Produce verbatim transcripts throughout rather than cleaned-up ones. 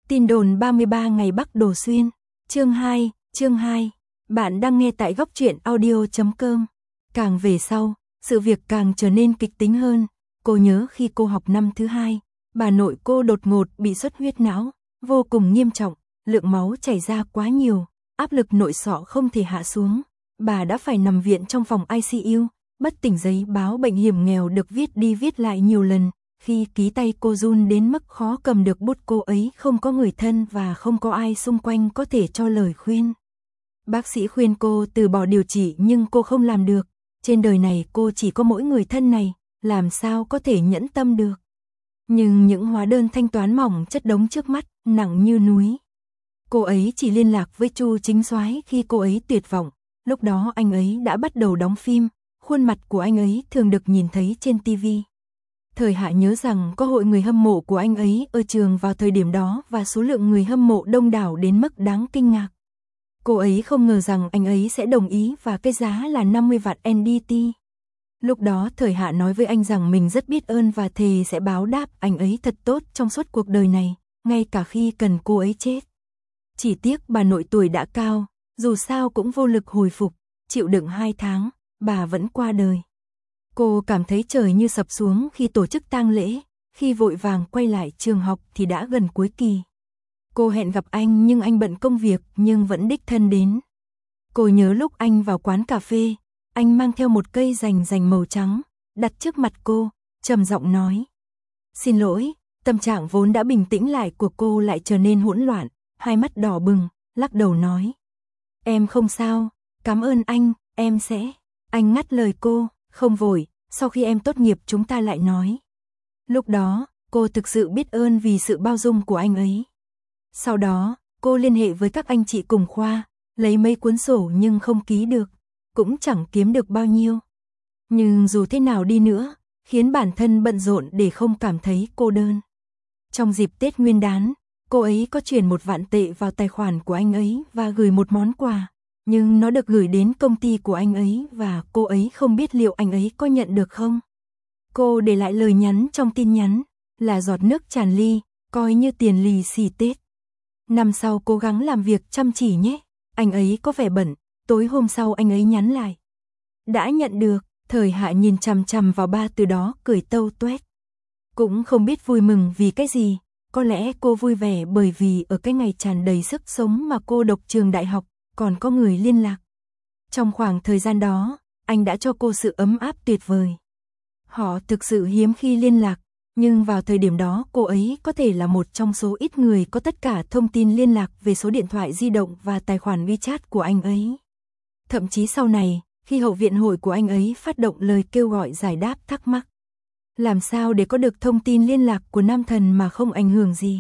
Tin đồn ba mươi ba ngày Bắc Đồ Xuyên. Chương hai, chương hai. Bạn đang nghe tại góc truyện audio chấm com. Càng về sau, sự việc càng trở nên kịch tính hơn. Cô nhớ khi cô học năm thứ hai, bà nội cô đột ngột bị xuất huyết não, vô cùng nghiêm trọng, lượng máu chảy ra quá nhiều, áp lực nội sọ không thể hạ xuống. Bà đã phải nằm viện trong phòng i xê u, bất tỉnh giấy báo bệnh hiểm nghèo được viết đi viết lại nhiều lần. Khi ký tay cô run đến mức khó cầm được bút, cô ấy không có người thân và không có ai xung quanh có thể cho lời khuyên. Bác sĩ khuyên cô từ bỏ điều trị nhưng cô không làm được. Trên đời này cô chỉ có mỗi người thân này, làm sao có thể nhẫn tâm được. Nhưng những hóa đơn thanh toán mỏng chất đống trước mắt, nặng như núi. Cô ấy chỉ liên lạc với Chu Chính Soái khi cô ấy tuyệt vọng. Lúc đó anh ấy đã bắt đầu đóng phim, khuôn mặt của anh ấy thường được nhìn thấy trên ti vi. Thời Hạ nhớ rằng có hội người hâm mộ của anh ấy ở trường vào thời điểm đó và số lượng người hâm mộ đông đảo đến mức đáng kinh ngạc. Cô ấy không ngờ rằng anh ấy sẽ đồng ý và cái giá là năm mươi vạn en đê tê. Lúc đó Thời Hạ nói với anh rằng mình rất biết ơn và thề sẽ báo đáp anh ấy thật tốt trong suốt cuộc đời này, ngay cả khi cần cô ấy chết. Chỉ tiếc bà nội tuổi đã cao, dù sao cũng vô lực hồi phục, chịu đựng hai tháng, bà vẫn qua đời. Cô cảm thấy trời như sập xuống khi tổ chức tang lễ, khi vội vàng quay lại trường học thì đã gần cuối kỳ. Cô hẹn gặp anh nhưng anh bận công việc nhưng vẫn đích thân đến. Cô nhớ lúc anh vào quán cà phê, anh mang theo một cây rành rành màu trắng, đặt trước mặt cô, trầm giọng nói. Xin lỗi, tâm trạng vốn đã bình tĩnh lại của cô lại trở nên hỗn loạn, hai mắt đỏ bừng, lắc đầu nói. Em không sao, cảm ơn anh, em sẽ. Anh ngắt lời cô. Không vội, sau khi em tốt nghiệp chúng ta lại nói. Lúc đó, cô thực sự biết ơn vì sự bao dung của anh ấy. Sau đó, cô liên hệ với các anh chị cùng khoa, lấy mấy cuốn sổ nhưng không ký được, cũng chẳng kiếm được bao nhiêu. Nhưng dù thế nào đi nữa, khiến bản thân bận rộn để không cảm thấy cô đơn. Trong dịp Tết Nguyên đán, cô ấy có chuyển một vạn tệ vào tài khoản của anh ấy và gửi một món quà. Nhưng nó được gửi đến công ty của anh ấy và cô ấy không biết liệu anh ấy có nhận được không. Cô để lại lời nhắn trong tin nhắn, là giọt nước tràn ly, coi như tiền lì xì Tết. Năm sau cố gắng làm việc chăm chỉ nhé, anh ấy có vẻ bận, tối hôm sau anh ấy nhắn lại. Đã nhận được, Thời Hạ nhìn chằm chằm vào ba từ đó cười tâu tuét. Cũng không biết vui mừng vì cái gì, có lẽ cô vui vẻ bởi vì ở cái ngày tràn đầy sức sống mà cô đọc trường đại học, còn có người liên lạc. Trong khoảng thời gian đó, anh đã cho cô sự ấm áp tuyệt vời. Họ thực sự hiếm khi liên lạc, nhưng vào thời điểm đó cô ấy có thể là một trong số ít người có tất cả thông tin liên lạc về số điện thoại di động và tài khoản WeChat của anh ấy. Thậm chí sau này, khi hậu viện hội của anh ấy phát động lời kêu gọi giải đáp thắc mắc. Làm sao để có được thông tin liên lạc của nam thần mà không ảnh hưởng gì?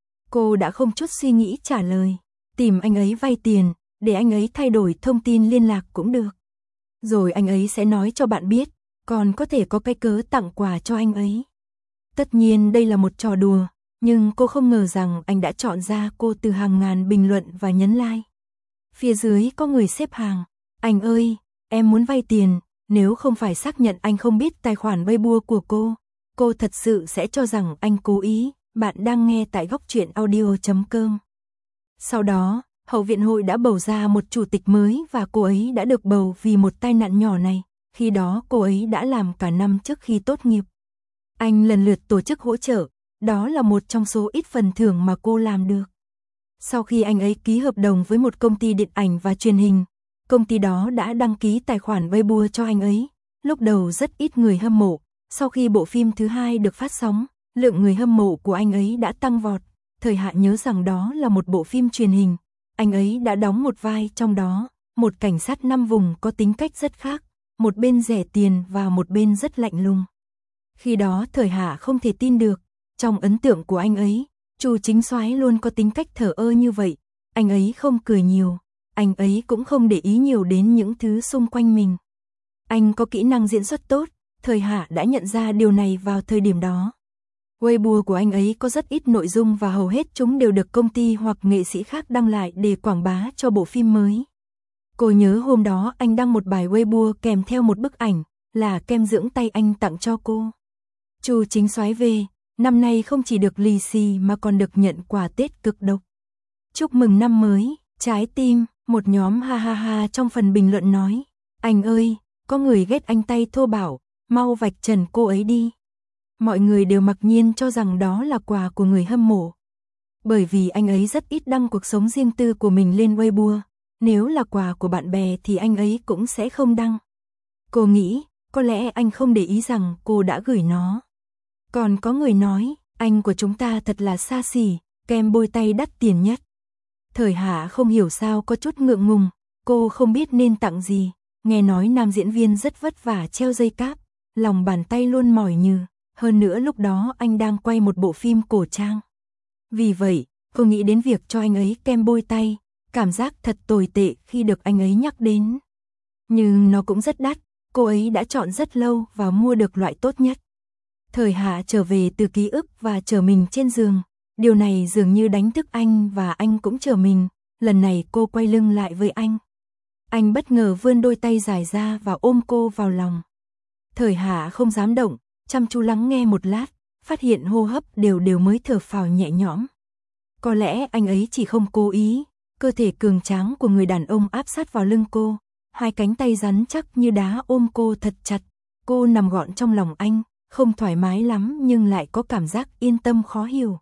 Cô đã không chút suy nghĩ trả lời, tìm anh ấy vay tiền, để anh ấy thay đổi thông tin liên lạc cũng được. Rồi anh ấy sẽ nói cho bạn biết, còn có thể có cái cớ tặng quà cho anh ấy. Tất nhiên đây là một trò đùa, nhưng cô không ngờ rằng anh đã chọn ra cô từ hàng ngàn bình luận và nhấn like. Phía dưới có người xếp hàng, anh ơi, em muốn vay tiền, nếu không phải xác nhận anh không biết tài khoản Weibo của cô, cô thật sự sẽ cho rằng anh cố ý. Bạn đang nghe tại góc truyện audio chấm com. Sau đó, hậu viện hội đã bầu ra một chủ tịch mới và cô ấy đã được bầu vì một tai nạn nhỏ này, khi đó cô ấy đã làm cả năm trước khi tốt nghiệp. Anh lần lượt tổ chức hỗ trợ, đó là một trong số ít phần thưởng mà cô làm được. Sau khi anh ấy ký hợp đồng với một công ty điện ảnh và truyền hình, công ty đó đã đăng ký tài khoản Weibo cho anh ấy. Lúc đầu rất ít người hâm mộ, sau khi bộ phim thứ hai được phát sóng, lượng người hâm mộ của anh ấy đã tăng vọt. Thời Hạ nhớ rằng đó là một bộ phim truyền hình. Anh ấy đã đóng một vai trong đó, một cảnh sát năm vùng có tính cách rất khác, một bên rẻ tiền và một bên rất lạnh lùng. Khi đó Thời Hạ không thể tin được, trong ấn tượng của anh ấy, Chu Chính Soái luôn có tính cách thờ ơ như vậy. Anh ấy không cười nhiều, anh ấy cũng không để ý nhiều đến những thứ xung quanh mình. Anh có kỹ năng diễn xuất tốt, Thời Hạ đã nhận ra điều này vào thời điểm đó. Weibo của anh ấy có rất ít nội dung và hầu hết chúng đều được công ty hoặc nghệ sĩ khác đăng lại để quảng bá cho bộ phim mới. Cô nhớ hôm đó anh đăng một bài Weibo kèm theo một bức ảnh, là kem dưỡng tay anh tặng cho cô. Chu Chính Soái về, năm nay không chỉ được lì xì mà còn được nhận quà Tết cực độc. Chúc mừng năm mới, trái tim, một nhóm ha ha ha trong phần bình luận nói. Anh ơi, có người ghét anh tay thô bạo, mau vạch trần cô ấy đi. Mọi người đều mặc nhiên cho rằng đó là quà của người hâm mộ. Bởi vì anh ấy rất ít đăng cuộc sống riêng tư của mình lên Weibo. Nếu là quà của bạn bè thì anh ấy cũng sẽ không đăng. Cô nghĩ, có lẽ anh không để ý rằng cô đã gửi nó. Còn có người nói, anh của chúng ta thật là xa xỉ, kem bôi tay đắt tiền nhất. Thời Hạ không hiểu sao có chút ngượng ngùng, cô không biết nên tặng gì. Nghe nói nam diễn viên rất vất vả treo dây cáp, lòng bàn tay luôn mỏi nhừ. Hơn nữa lúc đó anh đang quay một bộ phim cổ trang. Vì vậy, cô nghĩ đến việc cho anh ấy kem bôi tay, cảm giác thật tồi tệ khi được anh ấy nhắc đến. Nhưng nó cũng rất đắt, cô ấy đã chọn rất lâu và mua được loại tốt nhất. Thời Hạ trở về từ ký ức và chờ mình trên giường. Điều này dường như đánh thức anh và anh cũng chờ mình. Lần này cô quay lưng lại với anh. Anh bất ngờ vươn đôi tay dài ra và ôm cô vào lòng. Thời Hạ không dám động, chăm chú lắng nghe một lát, phát hiện hô hấp đều đều mới thở phào nhẹ nhõm. Có lẽ anh ấy chỉ không cố ý, cơ thể cường tráng của người đàn ông áp sát vào lưng cô, hai cánh tay rắn chắc như đá ôm cô thật chặt. Cô nằm gọn trong lòng anh, không thoải mái lắm nhưng lại có cảm giác yên tâm khó hiểu.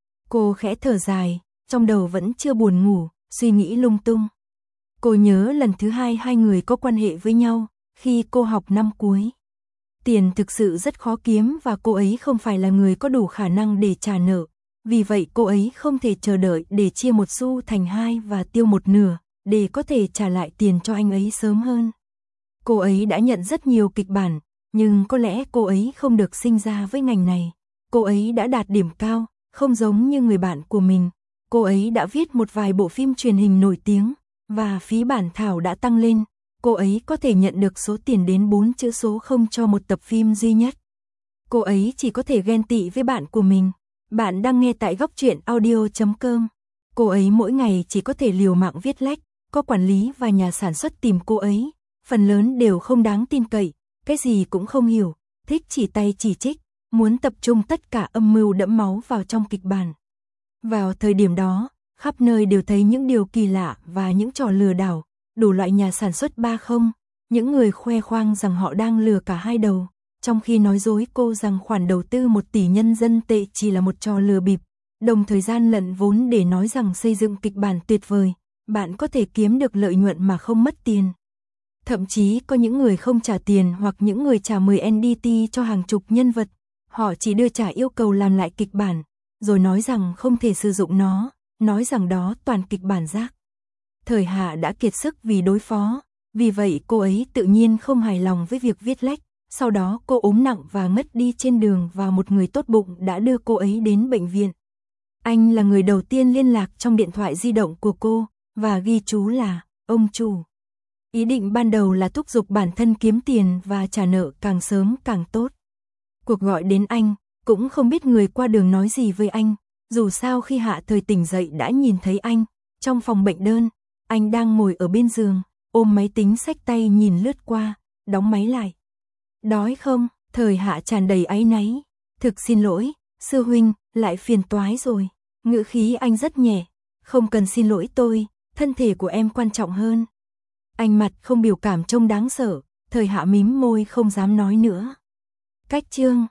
Cô khẽ thở dài, trong đầu vẫn chưa buồn ngủ, suy nghĩ lung tung. Cô nhớ lần thứ hai hai người có quan hệ với nhau, khi cô học năm cuối. Tiền thực sự rất khó kiếm và cô ấy không phải là người có đủ khả năng để trả nợ. Vì vậy cô ấy không thể chờ đợi để chia một xu thành hai và tiêu một nửa, để có thể trả lại tiền cho anh ấy sớm hơn. Cô ấy đã nhận rất nhiều kịch bản, nhưng có lẽ cô ấy không được sinh ra với ngành này. Cô ấy đã đạt điểm cao, không giống như người bạn của mình. Cô ấy đã viết một vài bộ phim truyền hình nổi tiếng, và phí bản thảo đã tăng lên. Cô ấy có thể nhận được số tiền đến bốn chữ số không cho một tập phim duy nhất. Cô ấy chỉ có thể ghen tị với bạn của mình. Bạn đang nghe tại góc truyện audio chấm com. Cô ấy mỗi ngày chỉ có thể liều mạng viết lách, có quản lý và nhà sản xuất tìm cô ấy. Phần lớn đều không đáng tin cậy, cái gì cũng không hiểu, thích chỉ tay chỉ trích, muốn tập trung tất cả âm mưu đẫm máu vào trong kịch bản. Vào thời điểm đó, khắp nơi đều thấy những điều kỳ lạ và những trò lừa đảo, đủ loại nhà sản xuất ba không, những người khoe khoang rằng họ đang lừa cả hai đầu, trong khi nói dối cô rằng khoản đầu tư một tỷ nhân dân tệ chỉ là một trò lừa bịp, đồng thời gian lận vốn để nói rằng xây dựng kịch bản tuyệt vời, bạn có thể kiếm được lợi nhuận mà không mất tiền. Thậm chí có những người không trả tiền hoặc những người trả mười en đê tê cho hàng chục nhân vật, họ chỉ đưa trả yêu cầu làm lại kịch bản, rồi nói rằng không thể sử dụng nó, nói rằng đó toàn kịch bản rác. Thời Hạ đã kiệt sức vì đối phó, vì vậy cô ấy tự nhiên không hài lòng với việc viết lách, sau đó cô ốm nặng và ngất đi trên đường và một người tốt bụng đã đưa cô ấy đến bệnh viện. Anh là người đầu tiên liên lạc trong điện thoại di động của cô, và ghi chú là, ông chủ. Ý định ban đầu là thúc giục bản thân kiếm tiền và trả nợ càng sớm càng tốt. Cuộc gọi đến anh, cũng không biết người qua đường nói gì với anh, dù sao khi Hạ Thời tỉnh dậy đã nhìn thấy anh, trong phòng bệnh đơn, anh đang ngồi ở bên giường, ôm máy tính xách tay nhìn lướt qua, đóng máy lại. Đói không? Thời Hạ tràn đầy áy náy. Thực xin lỗi, sư huynh, lại phiền toái rồi. Ngữ khí anh rất nhẹ. Không cần xin lỗi tôi, thân thể của em quan trọng hơn. Anh mặt không biểu cảm trông đáng sợ, Thời Hạ mím môi không dám nói nữa. Cách chương